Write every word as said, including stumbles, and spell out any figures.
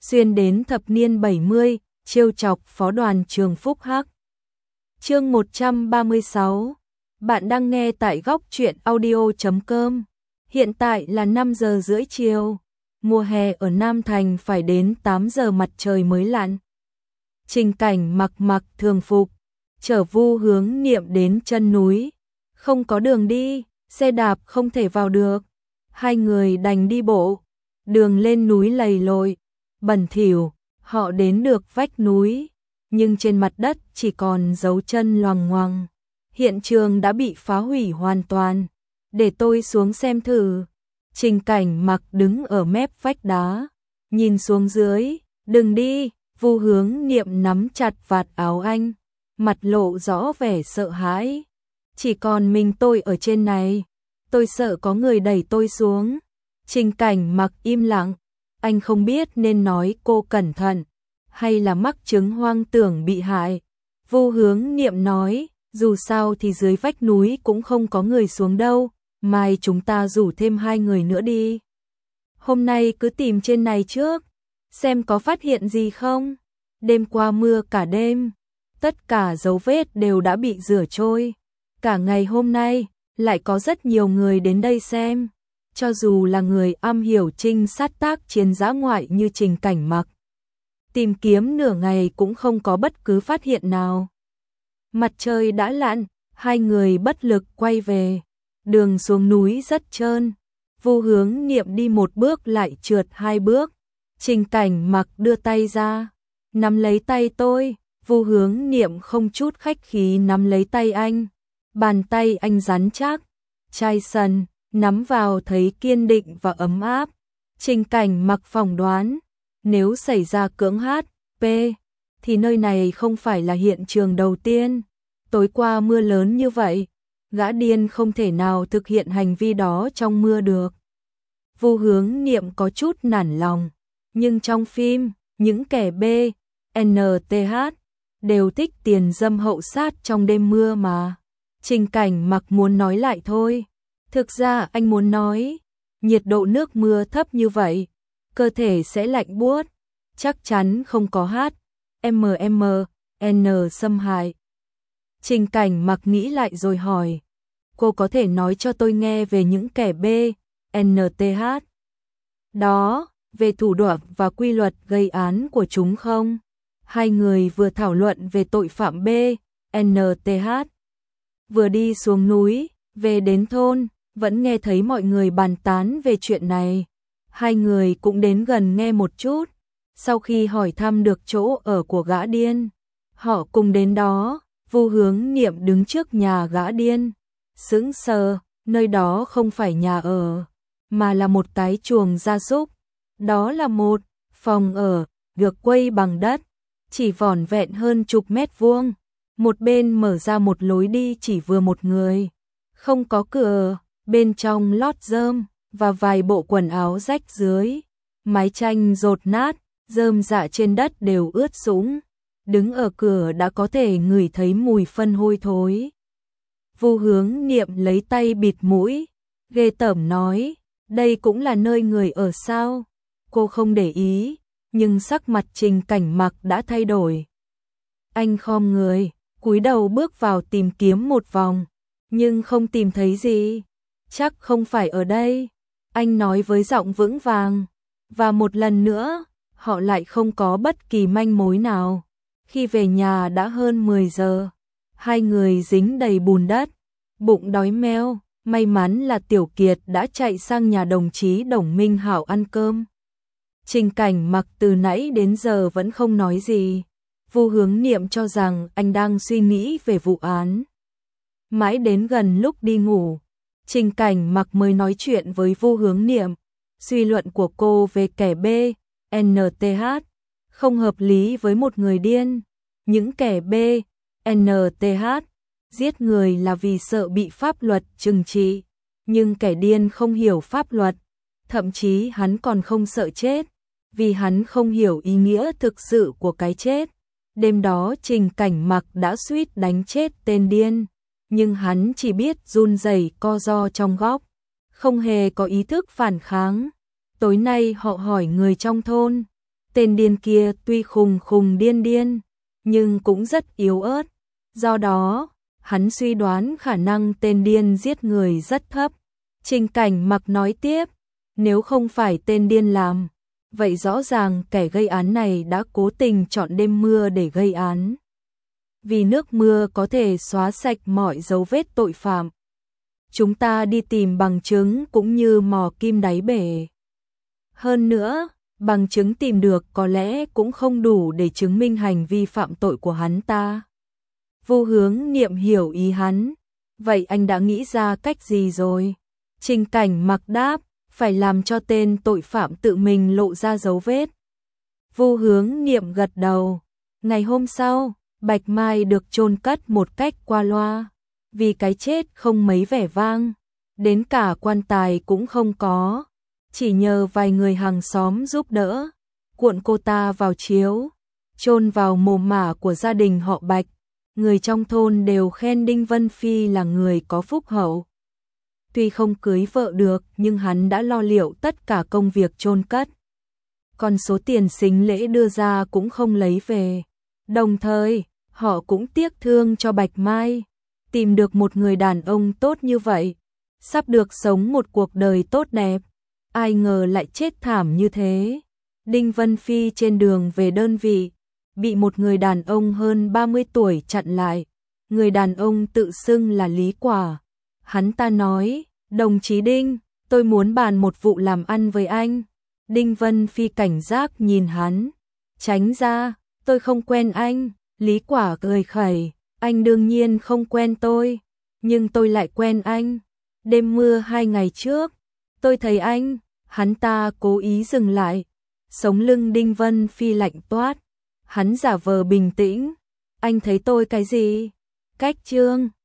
xuyên đến thập niên bảy mươi, trêu chọc phó đoàn trường Phúc Hắc. Chương một trăm ba mươi sáu. Bạn đang nghe tại góc truyện audio chấm com. Hiện tại là năm giờ rưỡi chiều. Mùa hè ở Nam Thành phải đến tám giờ mặt trời mới lặn. Trình Cảnh mặc mặc thường phục, chở Vu Hướng Niệm đến chân núi. Không có đường đi, xe đạp không thể vào được. Hai người đành đi bộ. Đường lên núi lầy lội, bẩn thỉu, họ đến được vách núi, nhưng trên mặt đất chỉ còn dấu chân loằng ngoằng. Hiện trường đã bị phá hủy hoàn toàn. Để tôi xuống xem thử. Trình Cảnh mặc đứng ở mép vách đá, nhìn xuống dưới. Đừng đi. Vu Hướng Niệm nắm chặt vạt áo anh, mặt lộ rõ vẻ sợ hãi. Chỉ còn mình tôi ở trên này, tôi sợ có người đẩy tôi xuống. Trình Cảnh mặc im lặng, anh không biết nên nói cô cẩn thận, hay là mắc chứng hoang tưởng bị hại. Vu Hướng Niệm nói, dù sao thì dưới vách núi cũng không có người xuống đâu, mai chúng ta rủ thêm hai người nữa đi. Hôm nay cứ tìm trên này trước, xem có phát hiện gì không. Đêm qua mưa cả đêm, tất cả dấu vết đều đã bị rửa trôi. Cả ngày hôm nay, lại có rất nhiều người đến đây xem. Cho dù là người am hiểu trinh sát tác chiến dã ngoại như Trình Cảnh mặc, tìm kiếm nửa ngày cũng không có bất cứ phát hiện nào. Mặt trời đã lặn, hai người bất lực quay về. Đường xuống núi rất trơn. Vu Hướng Niệm đi một bước lại trượt hai bước. Trình Cảnh mặc đưa tay ra, nắm lấy tay tôi. Vu Hướng Niệm không chút khách khí nắm lấy tay anh. Bàn tay anh rắn chắc, chai sần, nắm vào thấy kiên định và ấm áp. Trình Cảnh mặc phỏng đoán, nếu xảy ra cưỡng hát pê thì nơi này không phải là hiện trường đầu tiên. Tối qua mưa lớn như vậy, gã điên không thể nào thực hiện hành vi đó trong mưa được. Vu Hướng Niệm có chút nản lòng, nhưng trong phim, những kẻ B, en tê hát đều thích tiền dâm hậu sát trong đêm mưa mà. Trình Cảnh mặc muốn nói lại thôi. Thực ra anh muốn nói, nhiệt độ nước mưa thấp như vậy, cơ thể sẽ lạnh buốt, chắc chắn không có hát em em en xâm hại. Trình Cảnh mặc nghĩ lại rồi hỏi, cô có thể nói cho tôi nghe về những kẻ B, en tê hát đó, về thủ đoạn và quy luật gây án của chúng không? Hai người vừa thảo luận về tội phạm B, en tê hát, vừa đi xuống núi, về đến thôn, vẫn nghe thấy mọi người bàn tán về chuyện này. Hai người cũng đến gần nghe một chút. Sau khi hỏi thăm được chỗ ở của gã điên, họ cùng đến đó. Vu Hướng Niệm đứng trước nhà gã điên, sững sờ, nơi đó không phải nhà ở, mà là một cái chuồng gia súc. Đó là một phòng ở, được quây bằng đất, chỉ vỏn vẹn hơn chục mét vuông. Một bên mở ra một lối đi chỉ vừa một người, không có cửa, bên trong lót rơm và vài bộ quần áo rách dưới. Mái tranh dột nát, rơm rạ trên đất đều ướt sũng. Đứng ở cửa đã có thể ngửi thấy mùi phân hôi thối. Vu Hướng Niệm lấy tay bịt mũi, ghê tởm nói, đây cũng là nơi người ở sao? Cô không để ý, nhưng sắc mặt Trình Cảnh mặc đã thay đổi. Anh khom người, cúi đầu bước vào tìm kiếm một vòng, nhưng không tìm thấy gì. Chắc không phải ở đây, anh nói với giọng vững vàng. Và một lần nữa, họ lại không có bất kỳ manh mối nào. Khi về nhà đã hơn mười giờ, hai người dính đầy bùn đất, bụng đói meo. May mắn là Tiểu Kiệt đã chạy sang nhà đồng chí Đồng Minh Hảo ăn cơm. Trình Cảnh mặc từ nãy đến giờ vẫn không nói gì. Vu Hướng Niệm cho rằng anh đang suy nghĩ về vụ án. Mãi đến gần lúc đi ngủ, Trình Cảnh mặc mới nói chuyện với Vu Hướng Niệm. Suy luận của cô về kẻ B, en tê hát không hợp lý với một người điên. Những kẻ B, en tê hát giết người là vì sợ bị pháp luật trừng trị, nhưng kẻ điên không hiểu pháp luật, thậm chí hắn còn không sợ chết, vì hắn không hiểu ý nghĩa thực sự của cái chết. Đêm đó Trình Cảnh mặc đã suýt đánh chết tên điên, nhưng hắn chỉ biết run rẩy co ro trong góc, không hề có ý thức phản kháng. Tối nay họ hỏi người trong thôn, Tên điên kia tuy khùng khùng điên điên, nhưng cũng rất yếu ớt. Do đó, hắn suy đoán khả năng tên điên giết người rất thấp. Trình Cảnh Mặc nói tiếp, nếu không phải tên điên làm, vậy rõ ràng kẻ gây án này đã cố tình chọn đêm mưa để gây án. Vì nước mưa có thể xóa sạch mọi dấu vết tội phạm. Chúng ta đi tìm bằng chứng cũng như mò kim đáy bể. Hơn nữa, bằng chứng tìm được có lẽ cũng không đủ để chứng minh hành vi phạm tội của hắn ta. Vu Hướng Niệm hiểu ý hắn. Vậy anh đã nghĩ ra cách gì rồi? Trình Cảnh Mặc đáp, phải làm cho tên tội phạm tự mình lộ ra dấu vết. Vu Hướng Niệm gật đầu. Ngày hôm sau, Bạch Mai được chôn cất một cách qua loa. Vì cái chết không mấy vẻ vang, đến cả quan tài cũng không có. Chỉ nhờ vài người hàng xóm giúp đỡ, cuộn cô ta vào chiếu, chôn vào mồ mả của gia đình họ Bạch. Người trong thôn đều khen Đinh Vân Phi là người có phúc hậu. Tuy không cưới vợ được nhưng hắn đã lo liệu tất cả công việc chôn cất. Còn số tiền sính lễ đưa ra cũng không lấy về. Đồng thời, họ cũng tiếc thương cho Bạch Mai. Tìm được một người đàn ông tốt như vậy, sắp được sống một cuộc đời tốt đẹp. Ai ngờ lại chết thảm như thế. Đinh Vân Phi trên đường về đơn vị, bị một người đàn ông hơn ba mươi tuổi chặn lại. Người đàn ông tự xưng là Lý Quả. Hắn ta nói, đồng chí Đinh, tôi muốn bàn một vụ làm ăn với anh. Đinh Vân Phi cảnh giác nhìn hắn. Tránh ra, tôi không quen anh. Lý Quả cười khẩy, anh đương nhiên không quen tôi, nhưng tôi lại quen anh. Đêm mưa hai ngày trước, tôi thấy anh. Hắn ta cố ý dừng lại. Sống lưng Đinh Vân Phi lạnh toát. Hắn giả vờ bình tĩnh. Anh thấy tôi cái gì? Cách trương.